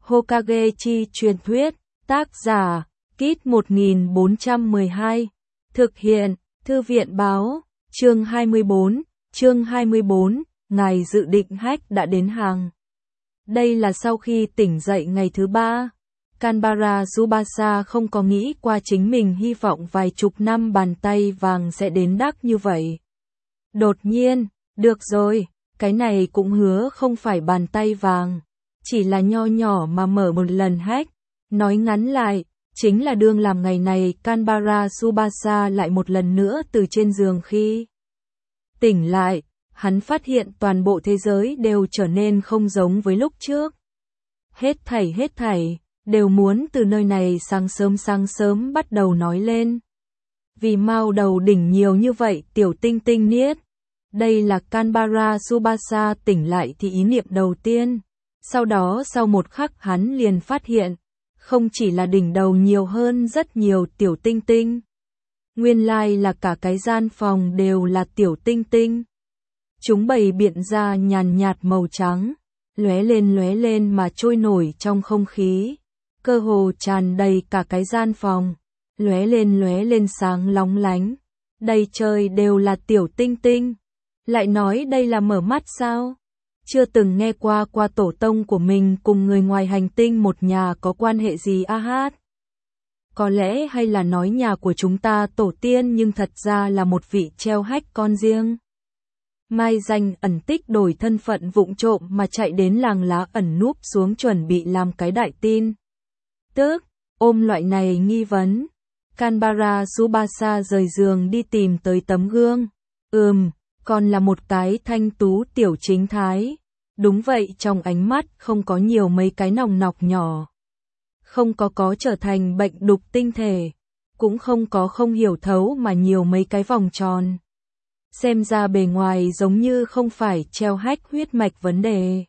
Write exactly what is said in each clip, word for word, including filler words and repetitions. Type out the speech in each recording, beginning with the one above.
Hokage chi truyền thuyết, tác giả, Kit một nghìn bốn trăm mười hai, thực hiện, Thư viện báo, chương hai mươi bốn, chương hai mươi bốn, ngài dự định hack đã đến hàng. Đây là sau khi tỉnh dậy ngày thứ ba. Kanbara Tsubasa không có nghĩ qua chính mình hy vọng vài chục năm bàn tay vàng sẽ đến đắc như vậy. Đột nhiên, được rồi, cái này cũng hứa không phải bàn tay vàng, chỉ là nho nhỏ mà mở một lần hack. Nói ngắn lại, chính là đương làm ngày này Kanbara Tsubasa lại một lần nữa từ trên giường khi tỉnh lại, hắn phát hiện toàn bộ thế giới đều trở nên không giống với lúc trước. Hết thảy hết thảy, đều muốn từ nơi này sáng sớm sáng sớm bắt đầu nói lên. Vì mau đầu đỉnh nhiều như vậy tiểu tinh tinh niết. Đây là Kanbara Tsubasa tỉnh lại thì ý niệm đầu tiên. Sau đó sau một khắc hắn liền phát hiện, không chỉ là đỉnh đầu nhiều hơn rất nhiều tiểu tinh tinh. Nguyên lai là cả cái gian phòng đều là tiểu tinh tinh. Chúng bày biện ra nhàn nhạt màu trắng, lóe lên lóe lên mà trôi nổi trong không khí, cơ hồ tràn đầy cả cái gian phòng, lóe lên lóe lên sáng lóng lánh. Đầy trời đều là tiểu tinh tinh. Lại nói đây là mở mắt sao? Chưa từng nghe qua qua tổ tông của mình cùng người ngoài hành tinh một nhà có quan hệ gì a hát. Có lẽ hay là nói nhà của chúng ta tổ tiên nhưng thật ra là một vị treo hách con riêng. Mai danh ẩn tích đổi thân phận vụng trộm mà chạy đến làng lá ẩn núp xuống chuẩn bị làm cái đại tin. Tức, ôm loại này nghi vấn, Kanbara Tsubasa rời giường đi tìm tới tấm gương. Ừm, còn là một cái thanh tú tiểu chính thái. Đúng vậy, trong ánh mắt không có nhiều mấy cái nòng nọc nhỏ. Không có có trở thành bệnh đục tinh thể. Cũng không có không hiểu thấu mà nhiều mấy cái vòng tròn. Xem ra bề ngoài giống như không phải treo hách huyết mạch vấn đề.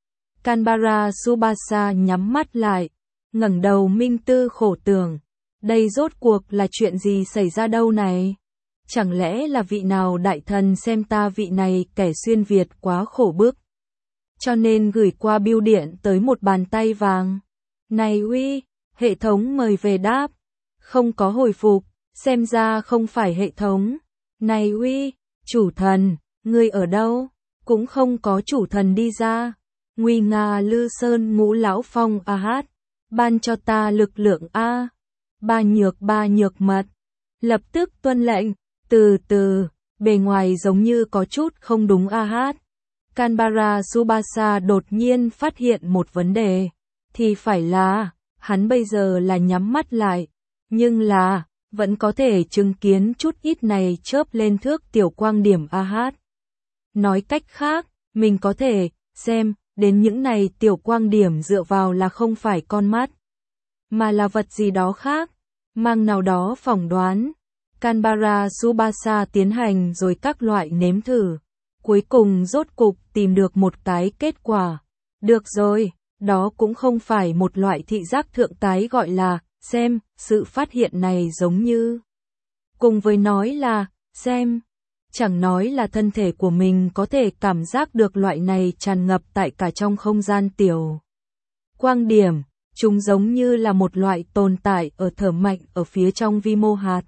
Kanbara Tsubasa nhắm mắt lại, ngẩng đầu minh tư khổ tưởng. Đây rốt cuộc là chuyện gì xảy ra đâu này? Chẳng lẽ là vị nào đại thần xem ta vị này kẻ xuyên Việt quá khổ bức, cho nên gửi qua bưu điện tới một bàn tay vàng. Này uy, hệ thống mời về đáp. Không có hồi phục, xem ra không phải hệ thống. Này uy, chủ thần, ngươi ở đâu? Cũng không có chủ thần đi ra. Nguy nga lư sơn ngũ lão phong a hát, ban cho ta lực lượng a. Ba nhược ba nhược mật. Lập tức tuân lệnh. Từ từ, bề ngoài giống như có chút không đúng a hát. Kanbara Tsubasa đột nhiên phát hiện một vấn đề. Thì phải là, hắn bây giờ là nhắm mắt lại, nhưng là, vẫn có thể chứng kiến chút ít này chớp lên thước tiểu quang điểm a hát. Nói cách khác, mình có thể xem đến những này tiểu quang điểm dựa vào là không phải con mắt, mà là vật gì đó khác, mang nào đó phỏng đoán. Kanbara Tsubasa tiến hành rồi các loại nếm thử, cuối cùng rốt cục tìm được một cái kết quả. Được rồi, đó cũng không phải một loại thị giác thượng tái gọi là xem, sự phát hiện này giống như cùng với nói là xem, chẳng nói là thân thể của mình có thể cảm giác được loại này tràn ngập tại cả trong không gian tiểu quang điểm, chúng giống như là một loại tồn tại ở thở mạnh ở phía trong vi mô hạt.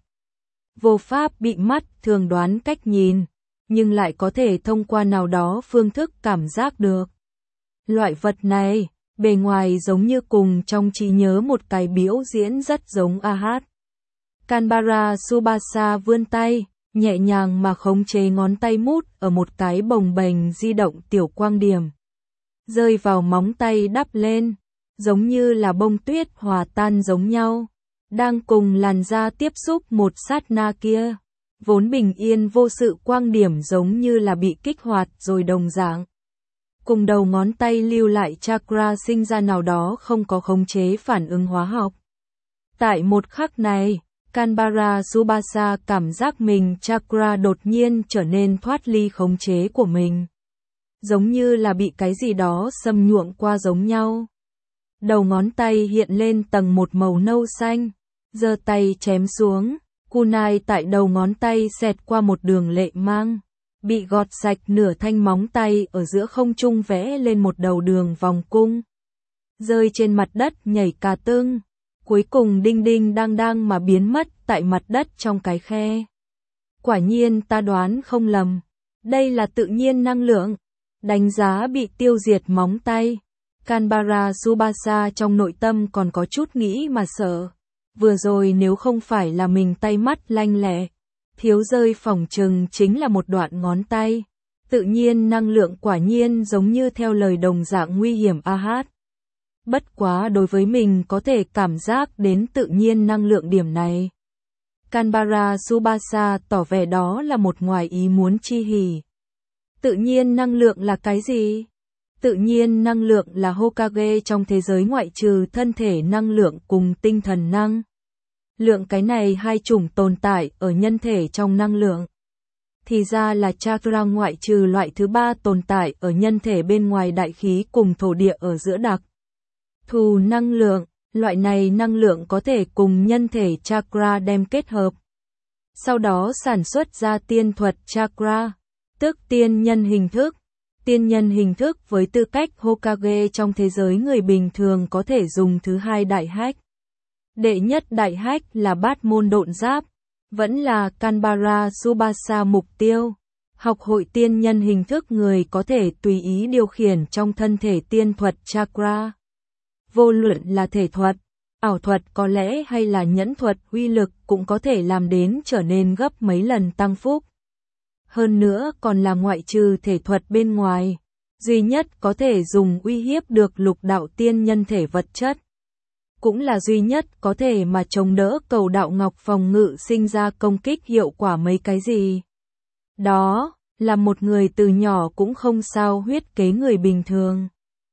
Vô pháp bị mắt thường đoán cách nhìn, nhưng lại có thể thông qua nào đó phương thức cảm giác được. Loại vật này, bề ngoài giống như cùng trong trí nhớ một cái biểu diễn rất giống a hát. Kanbara Tsubasa vươn tay, nhẹ nhàng mà khống chế ngón tay mút ở một cái bồng bềnh di động tiểu quang điểm. Rơi vào móng tay đắp lên, giống như là bông tuyết hòa tan giống nhau. Đang cùng làn da tiếp xúc một sát na kia, vốn bình yên vô sự quang điểm giống như là bị kích hoạt rồi đồng dạng. Cùng đầu ngón tay lưu lại chakra sinh ra nào đó không có khống chế phản ứng hóa học. Tại một khắc này, Kanbara Tsubasa cảm giác mình chakra đột nhiên trở nên thoát ly khống chế của mình. Giống như là bị cái gì đó xâm nhuộm qua giống nhau. Đầu ngón tay hiện lên tầng một màu nâu xanh, giơ tay chém xuống, kunai tại đầu ngón tay xẹt qua một đường lệ mang, bị gọt sạch nửa thanh móng tay ở giữa không trung vẽ lên một đầu đường vòng cung. rơi trên mặt đất nhảy cà tưng, cuối cùng đinh đinh đang đang mà biến mất tại mặt đất trong cái khe. Quả nhiên ta đoán không lầm, đây là tự nhiên năng lượng. Đánh giá bị tiêu diệt móng tay, Canberra Tsubasa trong nội tâm còn có chút nghĩ mà sợ. Vừa rồi nếu không phải là mình tay mắt lanh lẹ, thiếu rơi phỏng chừng chính là một đoạn ngón tay. Tự nhiên năng lượng quả nhiên giống như theo lời đồng dạng nguy hiểm a hát. Bất quá đối với mình có thể cảm giác đến tự nhiên năng lượng điểm này. Canberra Tsubasa tỏ vẻ đó là một ngoài ý muốn chi hỉ. Tự nhiên năng lượng là cái gì? Tự nhiên năng lượng là Hokage trong thế giới ngoại trừ thân thể năng lượng cùng tinh thần năng lượng, cái này hai chủng tồn tại ở nhân thể trong năng lượng. Thì ra là chakra ngoại trừ loại thứ ba tồn tại ở nhân thể bên ngoài đại khí cùng thổ địa ở giữa đặc thù năng lượng, loại này năng lượng có thể cùng nhân thể chakra đem kết hợp. Sau đó sản xuất ra tiên thuật chakra, tức tiên nhân hình thức. Tiên nhân hình thức với tư cách Hokage trong thế giới người bình thường có thể dùng thứ hai đại hách. Đệ nhất đại hách là bát môn độn giáp, vẫn là Canberra Tsubasa mục tiêu. Học hội tiên nhân hình thức người có thể tùy ý điều khiển trong thân thể tiên thuật chakra. Vô luận là thể thuật, ảo thuật có lẽ hay là nhẫn thuật, uy lực cũng có thể làm đến trở nên gấp mấy lần tăng phúc. Hơn nữa còn là ngoại trừ thể thuật bên ngoài, duy nhất có thể dùng uy hiếp được lục đạo tiên nhân thể vật chất. Cũng là duy nhất có thể mà chống đỡ cầu đạo ngọc phòng ngự sinh ra công kích hiệu quả mấy cái gì. Đó là một người từ nhỏ cũng không sao huyết kế người bình thường.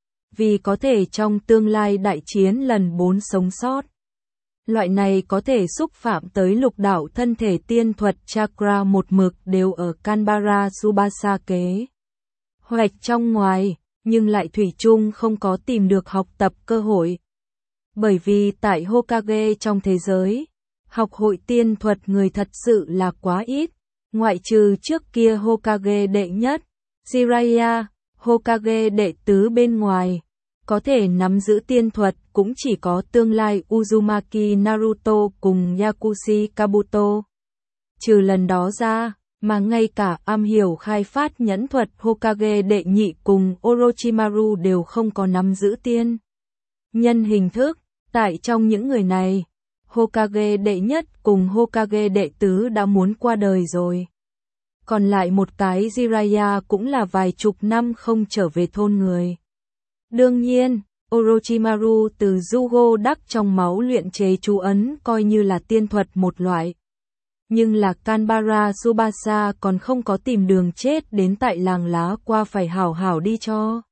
Vì có thể trong tương lai đại chiến lần bốn sống sót. Loại này có thể xúc phạm tới lục đạo thân thể tiên thuật chakra một mực đều ở Canberra Tsubasa kế hoạch trong ngoài, nhưng lại thủy chung không có tìm được học tập cơ hội. Bởi vì tại Hokage trong thế giới, học hội tiên thuật người thật sự là quá ít, ngoại trừ trước kia Hokage đệ nhất, Jiraiya, Hokage đệ tứ bên ngoài. Có thể nắm giữ tiên thuật cũng chỉ có tương lai Uzumaki Naruto cùng Yakushi Kabuto. Trừ lần đó ra, mà ngay cả am hiểu khai phát nhẫn thuật Hokage đệ nhị cùng Orochimaru đều không có nắm giữ tiên nhân hình thức. Tại trong những người này, Hokage đệ nhất cùng Hokage đệ tứ đã muốn qua đời rồi. Còn lại một cái Jiraiya cũng là vài chục năm không trở về thôn người. Đương nhiên, Orochimaru từ Jugo đắc trong máu luyện chế chú ấn coi như là tiên thuật một loại. Nhưng là Canberra Tsubasa còn không có tìm đường chết đến tại làng lá qua phải hảo hảo đi cho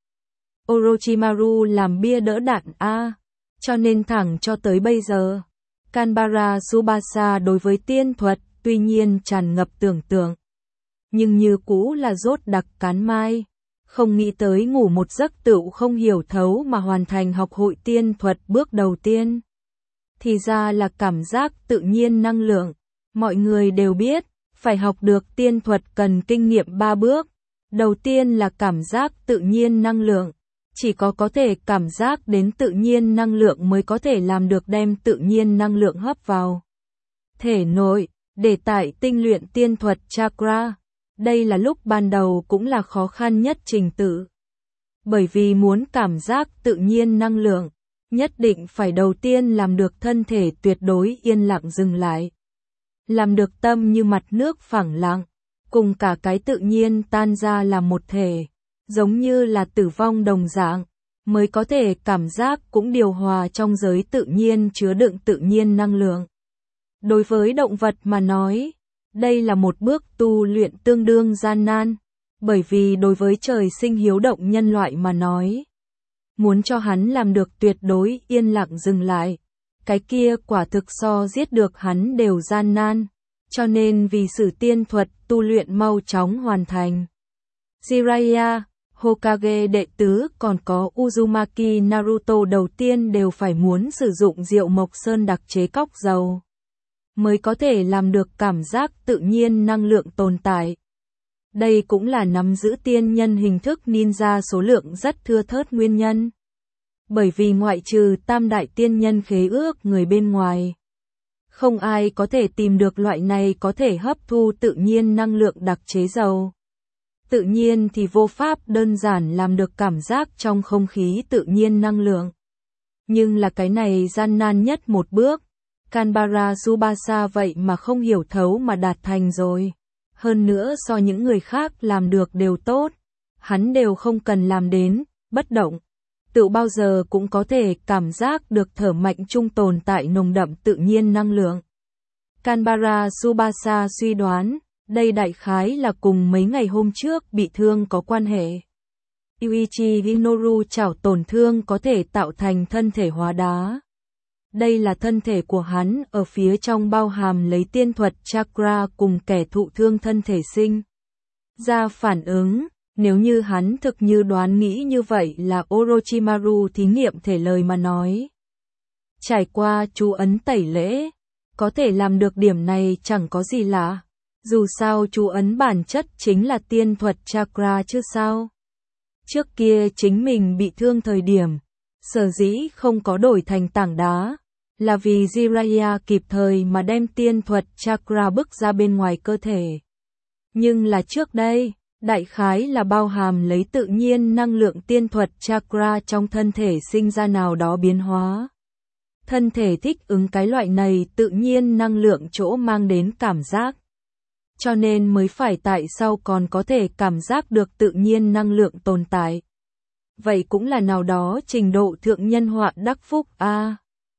Orochimaru làm bia đỡ đạn a. Cho nên thẳng cho tới bây giờ, Canberra Tsubasa đối với tiên thuật tuy nhiên tràn ngập tưởng tượng. Nhưng như cũ là rốt đặc cán mai. Không nghĩ tới ngủ một giấc tựu không hiểu thấu mà hoàn thành học hội tiên thuật bước đầu tiên. Thì ra là cảm giác tự nhiên năng lượng. Mọi người đều biết, phải học được tiên thuật cần kinh nghiệm ba bước. Đầu tiên là cảm giác tự nhiên năng lượng. Chỉ có có thể cảm giác đến tự nhiên năng lượng mới có thể làm được đem tự nhiên năng lượng hấp vào thể nội, để tại tinh luyện tiên thuật chakra. Đây là lúc ban đầu cũng là khó khăn nhất trình tự. Bởi vì muốn cảm giác tự nhiên năng lượng, nhất định phải đầu tiên làm được thân thể tuyệt đối yên lặng dừng lại. Làm được tâm như mặt nước phẳng lặng, cùng cả cái tự nhiên tan ra làm một thể, giống như là tử vong đồng dạng, mới có thể cảm giác cũng điều hòa trong giới tự nhiên chứa đựng tự nhiên năng lượng. Đối với động vật mà nói, đây là một bước tu luyện tương đương gian nan, bởi vì đối với trời sinh hiếu động nhân loại mà nói, muốn cho hắn làm được tuyệt đối yên lặng dừng lại, cái kia quả thực so giết được hắn đều gian nan, cho nên vì sử tiên thuật tu luyện mau chóng hoàn thành. Jiraiya, Hokage đệ tứ còn có Uzumaki Naruto đầu tiên đều phải muốn sử dụng rượu mộc sơn đặc chế cốc dầu, mới có thể làm được cảm giác tự nhiên năng lượng tồn tại. Đây cũng là nắm giữ tiên nhân hình thức ninja số lượng rất thưa thớt nguyên nhân. Bởi vì ngoại trừ tam đại tiên nhân khế ước người bên ngoài, không ai có thể tìm được loại này có thể hấp thu tự nhiên năng lượng đặc chế dầu. Tự nhiên thì vô pháp đơn giản làm được cảm giác trong không khí tự nhiên năng lượng. Nhưng là cái này gian nan nhất một bước, Canberra Tsubasa vậy mà không hiểu thấu mà đạt thành rồi. Hơn nữa so những người khác làm được đều tốt, hắn đều không cần làm đến, bất động. Tự bao giờ cũng có thể cảm giác được thở mạnh trung tồn tại nồng đậm tự nhiên năng lượng. Canberra Tsubasa suy đoán, đây đại khái là cùng mấy ngày hôm trước bị thương có quan hệ. Yuichi Hinoru chảo tổn thương có thể tạo thành thân thể hóa đá. Đây là thân thể của hắn ở phía trong bao hàm lấy tiên thuật chakra cùng kẻ thụ thương thân thể sinh ra phản ứng. Nếu như hắn thực như đoán nghĩ như vậy là Orochimaru thí nghiệm thể lời mà nói. Trải qua chú ấn tẩy lễ, có thể làm được điểm này chẳng có gì lạ. Dù sao chú ấn bản chất chính là tiên thuật chakra chứ sao. Trước kia chính mình bị thương thời điểm, sở dĩ không có đổi thành tảng đá, là vì Jiraiya kịp thời mà đem tiên thuật chakra bức ra bên ngoài cơ thể. Nhưng là trước đây, đại khái là bao hàm lấy tự nhiên năng lượng tiên thuật chakra trong thân thể sinh ra nào đó biến hóa. Thân thể thích ứng cái loại này tự nhiên năng lượng chỗ mang đến cảm giác. Cho nên mới phải tại sao còn có thể cảm giác được tự nhiên năng lượng tồn tại. Vậy cũng là nào đó trình độ thượng nhân họa đắc phúc a. À,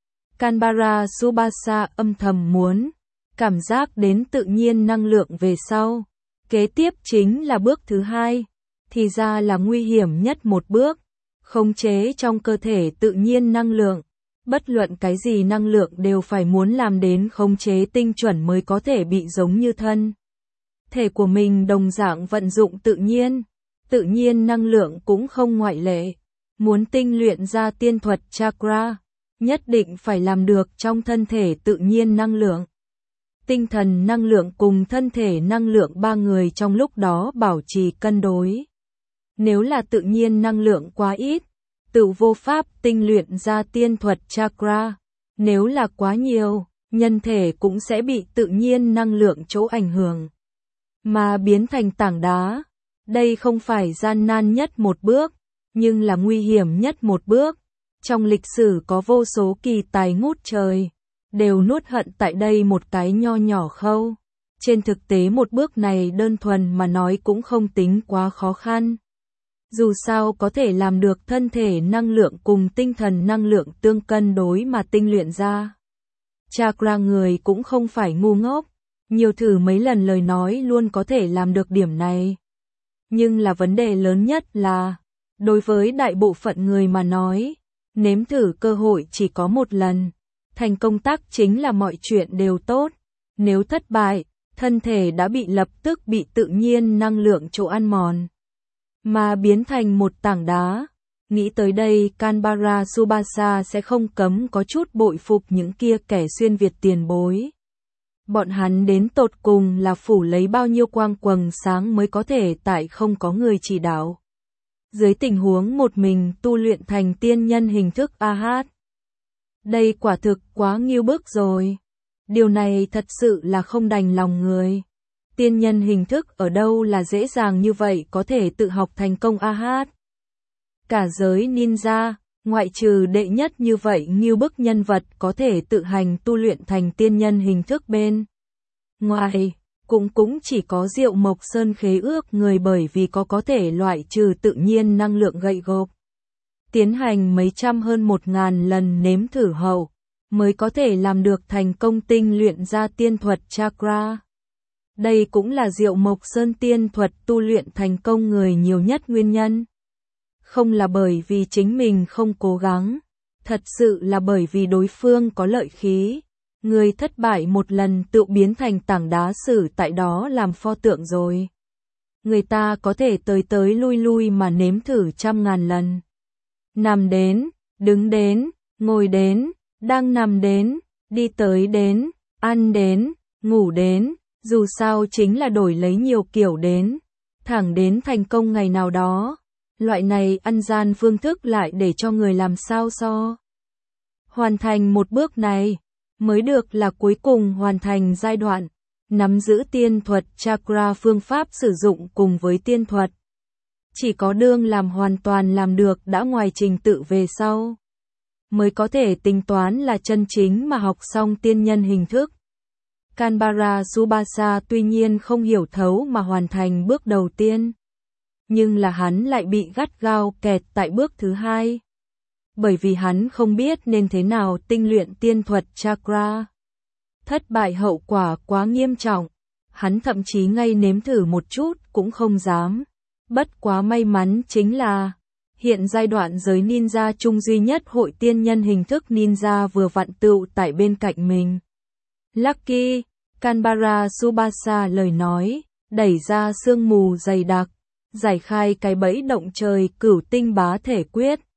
Canberra Tsubasa âm thầm muốn cảm giác đến tự nhiên năng lượng về sau. Kế tiếp chính là bước thứ hai, thì ra là nguy hiểm nhất một bước, khống chế trong cơ thể tự nhiên năng lượng. Bất luận cái gì năng lượng đều phải muốn làm đến khống chế tinh chuẩn mới có thể bị giống như thân thể của mình đồng dạng vận dụng tự nhiên. Tự nhiên năng lượng cũng không ngoại lệ. Muốn tinh luyện ra tiên thuật chakra, nhất định phải làm được trong thân thể tự nhiên năng lượng. Tinh thần năng lượng cùng thân thể năng lượng ba người trong lúc đó bảo trì cân đối. Nếu là tự nhiên năng lượng quá ít, tự vô pháp tinh luyện ra tiên thuật chakra. Nếu là quá nhiều, nhân thể cũng sẽ bị tự nhiên năng lượng chỗ ảnh hưởng, mà biến thành tảng đá. Đây không phải gian nan nhất một bước, nhưng là nguy hiểm nhất một bước. Trong lịch sử có vô số kỳ tài ngút trời, đều nuốt hận tại đây một cái nho nhỏ khâu. Trên thực tế một bước này đơn thuần mà nói cũng không tính quá khó khăn. Dù sao có thể làm được thân thể năng lượng cùng tinh thần năng lượng tương cân đối mà tinh luyện ra. Chakra người cũng không phải ngu ngốc, nhiều thử mấy lần lời nói luôn có thể làm được điểm này. Nhưng là vấn đề lớn nhất là, đối với đại bộ phận người mà nói, nếm thử cơ hội chỉ có một lần. Thành công tác chính là mọi chuyện đều tốt. Nếu thất bại, thân thể đã bị lập tức bị tự nhiên năng lượng chỗ ăn mòn, mà biến thành một tảng đá. Nghĩ tới đây Canberra Tsubasa sẽ không cấm có chút bội phục những kia kẻ xuyên Việt tiền bối. Bọn hắn đến tột cùng là phủ lấy bao nhiêu quang quầng sáng mới có thể tại không có người chỉ đạo. Dưới tình huống một mình tu luyện thành tiên nhân hình thức a hát. Đây quả thực quá nghiêu bức rồi. Điều này thật sự là không đành lòng người. Tiên nhân hình thức ở đâu là dễ dàng như vậy có thể tự học thành công a hát. Cả giới ninja, ngoại trừ đệ nhất như vậy nghiêu bức nhân vật có thể tự hành tu luyện thành tiên nhân hình thức bên ngoài, cũng cũng chỉ có Diệu Mộc Sơn khế ước người bởi vì có có thể loại trừ tự nhiên năng lượng gậy gộc. Tiến hành mấy trăm hơn một ngàn lần nếm thử hậu, mới có thể làm được thành công tinh luyện ra tiên thuật chakra. Đây cũng là Diệu Mộc Sơn tiên thuật tu luyện thành công người nhiều nhất nguyên nhân. Không là bởi vì chính mình không cố gắng, thật sự là bởi vì đối phương có lợi khí. Người thất bại một lần tự biến thành tảng đá xử tại đó làm pho tượng rồi. Người ta có thể tới tới lui lui mà nếm thử trăm ngàn lần. Nằm đến, đứng đến, ngồi đến, đang nằm đến, đi tới đến, ăn đến, ngủ đến, dù sao chính là đổi lấy nhiều kiểu đến, thẳng đến thành công ngày nào đó. Loại này ăn gian phương thức lại để cho người làm sao so. Hoàn thành một bước này, mới được là cuối cùng hoàn thành giai đoạn, nắm giữ tiên thuật chakra phương pháp sử dụng cùng với tiên thuật. Chỉ có đương làm hoàn toàn làm được đã ngoài trình tự về sau, mới có thể tính toán là chân chính mà học xong tiên nhân hình thức. Canberra Subasa tuy nhiên không hiểu thấu mà hoàn thành bước đầu tiên, nhưng là hắn lại bị gắt gao kẹt tại bước thứ hai. Bởi vì hắn không biết nên thế nào tinh luyện tiên thuật chakra. Thất bại hậu quả quá nghiêm trọng, hắn thậm chí ngay nếm thử một chút cũng không dám. Bất quá may mắn chính là, hiện giai đoạn giới ninja chung duy nhất hội tiên nhân hình thức ninja vừa vặn tựu tại bên cạnh mình. Lucky, Canberra Subasa lời nói, đẩy ra sương mù dày đặc, giải khai cái bẫy động trời cửu tinh bá thể quyết.